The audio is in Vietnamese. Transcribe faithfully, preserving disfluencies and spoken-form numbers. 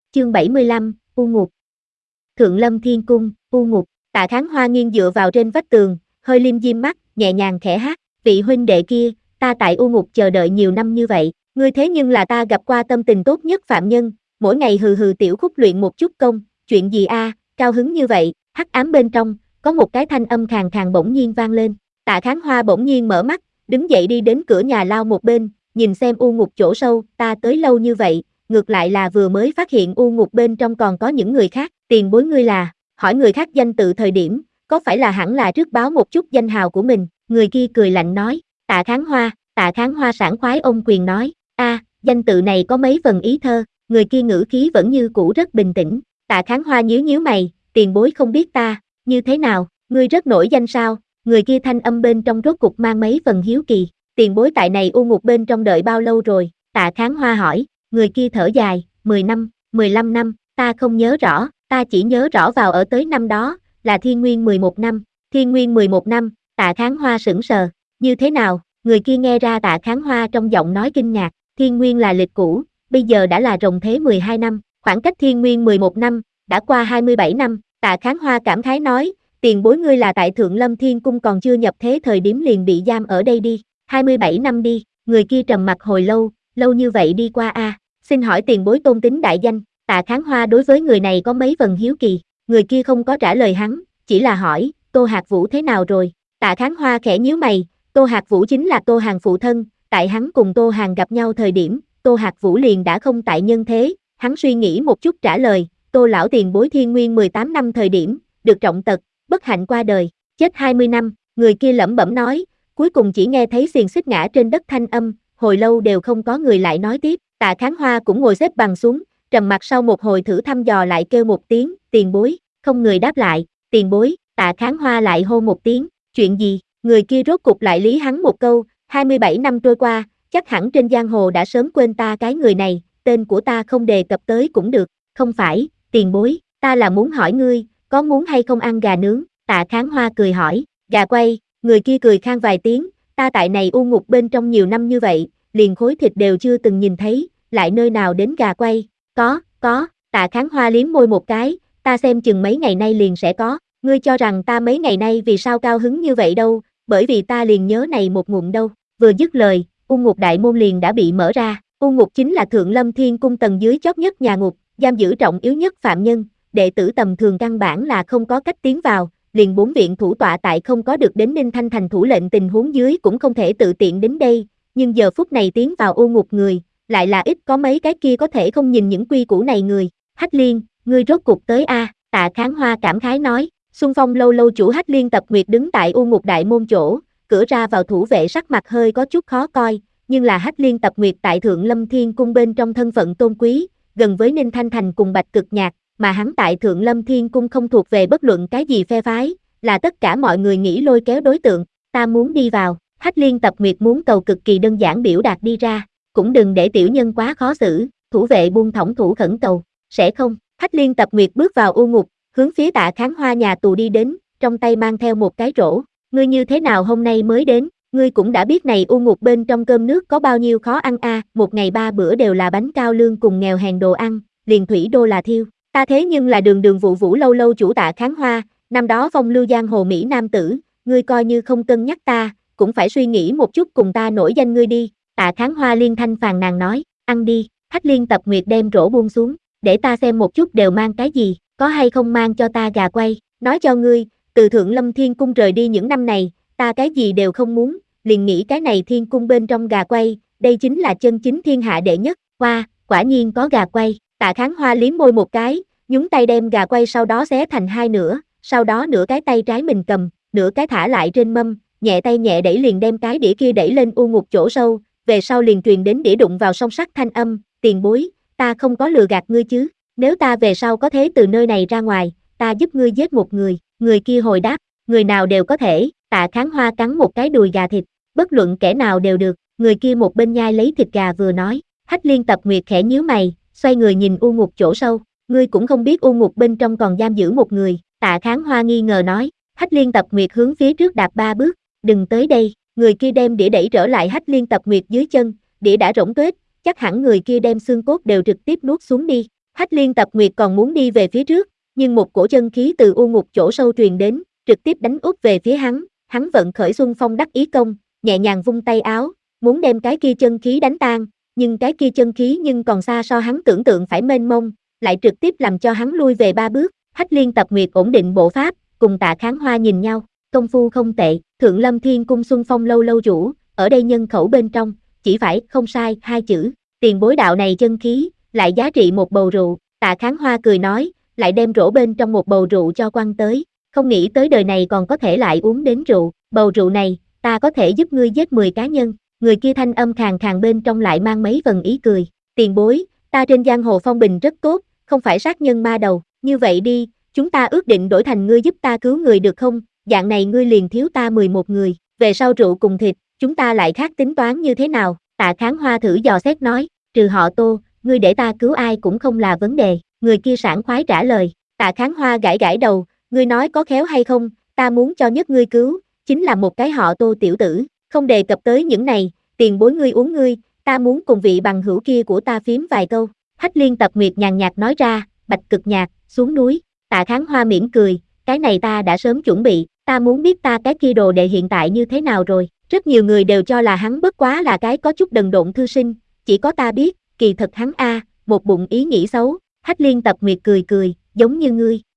Chương bảy mươi lăm, U Ngục. Thượng Lâm Thiên Cung, U Ngục. Tạ Kháng Hoa nghiêng dựa vào trên vách tường, hơi liêm diêm mắt, nhẹ nhàng khẽ hát, vị huynh đệ kia, ta tại U Ngục chờ đợi nhiều năm như vậy, ngươi thế nhưng là ta gặp qua tâm tình tốt nhất phạm nhân, mỗi ngày hừ hừ tiểu khúc luyện một chút công, chuyện gì a, cao hứng như vậy, hắc ám bên trong, có một cái thanh âm khàn khàn bỗng nhiên vang lên, Tạ Kháng Hoa bỗng nhiên mở mắt, đứng dậy đi đến cửa nhà lao một bên, nhìn xem U Ngục chỗ sâu, ta tới lâu như vậy, ngược lại là vừa mới phát hiện U Ngục bên trong còn có những người khác, tiền bối ngươi là, hỏi người khác danh tự thời điểm, có phải là hẳn là trước báo một chút danh hào của mình, người kia cười lạnh nói, Tạ Kháng Hoa, Tạ Kháng Hoa sảng khoái ôm quyền nói, a, danh tự này có mấy phần ý thơ, người kia ngữ khí vẫn như cũ rất bình tĩnh, Tạ Kháng Hoa nhíu nhíu mày, tiền bối không biết ta, như thế nào, ngươi rất nổi danh sao, người kia thanh âm bên trong rốt cục mang mấy phần hiếu kỳ, tiền bối tại này U Ngục bên trong đợi bao lâu rồi, Tạ Kháng Hoa hỏi, người kia thở dài, mười năm, mười lăm năm, ta không nhớ rõ, ta chỉ nhớ rõ vào ở tới năm đó, là Thiên Nguyên mười một năm, Thiên Nguyên mười một năm, Tạ Kháng Hoa sững sờ, như thế nào, người kia nghe ra Tạ Kháng Hoa trong giọng nói kinh ngạc, Thiên Nguyên là lịch cũ, bây giờ đã là rồng thế mười hai năm, khoảng cách Thiên Nguyên mười một năm, đã qua hai mươi bảy năm, Tạ Kháng Hoa cảm khái nói, tiền bối ngươi là tại Thượng Lâm Thiên Cung còn chưa nhập thế thời điểm liền bị giam ở đây đi, hai mươi bảy năm đi, người kia trầm mặt hồi lâu, lâu như vậy đi qua a, à. Xin hỏi tiền bối tôn tính đại danh, Tạ Kháng Hoa đối với người này có mấy phần hiếu kỳ, người kia không có trả lời hắn, chỉ là hỏi, Tô Hạc Vũ thế nào rồi, Tạ Kháng Hoa khẽ nhíu mày, Tô Hạc Vũ chính là Tô Hàn phụ thân, tại hắn cùng Tô Hàn gặp nhau thời điểm, Tô Hạc Vũ liền đã không tại nhân thế, hắn suy nghĩ một chút trả lời, Tô lão tiền bối Thiên Nguyên mười tám năm thời điểm, được trọng tật, bất hạnh qua đời, chết hai mươi năm, người kia lẩm bẩm nói, cuối cùng chỉ nghe thấy xiềng xích ngã trên đất thanh âm, hồi lâu đều không có người lại nói tiếp, Tạ Kháng Hoa cũng ngồi xếp bằng xuống, trầm mặt sau một hồi thử thăm dò lại kêu một tiếng, tiền bối, không người đáp lại, tiền bối, Tạ Kháng Hoa lại hô một tiếng, chuyện gì, người kia rốt cục lại lý hắn một câu, hai mươi bảy năm trôi qua, chắc hẳn trên giang hồ đã sớm quên ta cái người này, tên của ta không đề cập tới cũng được, không phải, tiền bối, ta là muốn hỏi ngươi, có muốn hay không ăn gà nướng, Tạ Kháng Hoa cười hỏi, gà quay, người kia cười khan vài tiếng, ta tại này U Ngục bên trong nhiều năm như vậy, liền khối thịt đều chưa từng nhìn thấy, lại nơi nào đến gà quay, có, có, Tạ Kháng Hoa liếm môi một cái, ta xem chừng mấy ngày nay liền sẽ có, ngươi cho rằng ta mấy ngày nay vì sao cao hứng như vậy đâu, bởi vì ta liền nhớ này một ngụm đâu, vừa dứt lời, U Ngục đại môn liền đã bị mở ra, U Ngục chính là Thượng Lâm Thiên Cung tầng dưới chót nhất nhà ngục, giam giữ trọng yếu nhất phạm nhân, đệ tử tầm thường căn bản là không có cách tiến vào, liền bốn viện thủ tọa tại không có được đến Ninh Thanh thành thủ lệnh tình huống dưới cũng không thể tự tiện đến đây, nhưng giờ phút này tiến vào U Ngục người, lại là ít có mấy cái kia có thể không nhìn những quy củ này người, Hách Liên, ngươi rốt cục tới a, à, Tạ Kháng Hoa cảm khái nói, xung phong lâu lâu chủ Hách Liên Tập Nguyệt đứng tại U Ngục đại môn chỗ, cửa ra vào thủ vệ sắc mặt hơi có chút khó coi, nhưng là Hách Liên Tập Nguyệt tại Thượng Lâm Thiên Cung bên trong thân phận tôn quý, gần với Ninh Thanh thành cùng Bạch Cực Nhạc, mà hắn tại Thượng Lâm Thiên Cung không thuộc về bất luận cái gì phe phái, là tất cả mọi người nghĩ lôi kéo đối tượng, ta muốn đi vào, Hách Liên Tập Nguyệt muốn cầu cực kỳ đơn giản biểu đạt đi ra, cũng đừng để tiểu nhân quá khó xử, thủ vệ buông thõng thủ khẩn cầu, sẽ không, Hách Liên Tập Nguyệt bước vào U Ngục, hướng phía Tạ Kháng Hoa nhà tù đi đến, trong tay mang theo một cái rổ, ngươi như thế nào hôm nay mới đến, ngươi cũng đã biết này U Ngục bên trong cơm nước có bao nhiêu khó ăn a, à, một ngày ba bữa đều là bánh cao lương cùng nghèo hèn đồ ăn, liền thủy đô là thiêu, ta thế nhưng là đường đường vụ vũ lâu lâu chủ Tạ Kháng Hoa, năm đó phong lưu giang hồ Mỹ Nam tử, ngươi coi như không cân nhắc ta, cũng phải suy nghĩ một chút cùng ta nổi danh ngươi đi, Tạ Kháng Hoa liên thanh phàn nàn nói, ăn đi, Hách Liên Tập Nguyệt đem rổ buông xuống, để ta xem một chút đều mang cái gì, có hay không mang cho ta gà quay, nói cho ngươi, từ Thượng Lâm Thiên Cung rời đi những năm này, ta cái gì đều không muốn, liền nghĩ cái này Thiên Cung bên trong gà quay, đây chính là chân chính thiên hạ đệ nhất, hoa, quả nhiên có gà quay, Tạ Kháng Hoa liếm môi một cái, nhúng tay đem gà quay sau đó xé thành hai nửa, sau đó nửa cái tay trái mình cầm, nửa cái thả lại trên mâm, nhẹ tay nhẹ đẩy liền đem cái đĩa kia đẩy lên U Ngục chỗ sâu, về sau liền truyền đến đĩa đụng vào song sắt thanh âm, tiền bối, ta không có lừa gạt ngươi chứ, nếu ta về sau có thế từ nơi này ra ngoài, ta giúp ngươi giết một người, người kia hồi đáp, người nào đều có thể, Tạ Kháng Hoa cắn một cái đùi gà thịt, bất luận kẻ nào đều được, người kia một bên nhai lấy thịt gà vừa nói, Hách Liên Tập Nguyệt khẽ nhíu mày, xoay người nhìn U Ngục chỗ sâu, ngươi cũng không biết U Ngục bên trong còn giam giữ một người, Tạ Kháng Hoa nghi ngờ nói, Hách Liên Tập Nguyệt hướng phía trước đạp ba bước, đừng tới đây, người kia đem đĩa đẩy trở lại Hách Liên Tập Nguyệt dưới chân, đĩa đã rỗng tuếch, chắc hẳn người kia đem xương cốt đều trực tiếp nuốt xuống đi, Hách Liên Tập Nguyệt còn muốn đi về phía trước, nhưng một cổ chân khí từ u ngục chỗ sâu truyền đến, trực tiếp đánh úp về phía hắn, hắn vận khởi Xuân Phong đắc ý công, nhẹ nhàng vung tay áo, muốn đem cái kia chân khí đánh tan, nhưng cái kia chân khí nhưng còn xa so hắn tưởng tượng phải mênh mông, lại trực tiếp làm cho hắn lui về ba bước. Hách Liên Tập Nguyệt ổn định bộ pháp, cùng Tạ Kháng Hoa nhìn nhau, công phu không tệ, Thượng Lâm Thiên Cung Xuân Phong lâu lâu rũ, ở đây nhân khẩu bên trong, chỉ phải không sai hai chữ, tiền bối đạo này chân khí, lại giá trị một bầu rượu. Tạ Kháng Hoa cười nói, lại đem rổ bên trong một bầu rượu cho quăng tới, không nghĩ tới đời này còn có thể lại uống đến rượu, bầu rượu này, ta có thể giúp ngươi giết mười cá nhân. Người kia thanh âm khàn khàn bên trong lại mang mấy phần ý cười, tiền bối, ta trên giang hồ phong bình rất tốt, không phải sát nhân ma đầu, như vậy đi, chúng ta ước định đổi thành ngươi giúp ta cứu người được không, dạng này ngươi liền thiếu ta mười một người, về sau rượu cùng thịt, chúng ta lại khác tính toán như thế nào. Tạ Kháng Hoa thử dò xét nói, trừ họ Tô, ngươi để ta cứu ai cũng không là vấn đề, người kia sảng khoái trả lời. Tạ Kháng Hoa gãi gãi đầu, ngươi nói có khéo hay không, ta muốn cho nhất ngươi cứu, chính là một cái họ Tô tiểu tử, không đề cập tới những này, tiền bối ngươi uống ngươi, ta muốn cùng vị bằng hữu kia của ta phím vài câu. Hách Liên Tập Nguyệt nhàn nhạt nói ra, Bạch Cực Nhạc, xuống núi. Tạ Kháng Hoa mỉm cười, cái này ta đã sớm chuẩn bị, ta muốn biết ta cái kia đồ đệ hiện tại như thế nào rồi. Rất nhiều người đều cho là hắn bất quá là cái có chút đần độn thư sinh, chỉ có ta biết, kỳ thật hắn a, một bụng ý nghĩ xấu. Hách Liên Tập Nguyệt cười cười, giống như ngươi.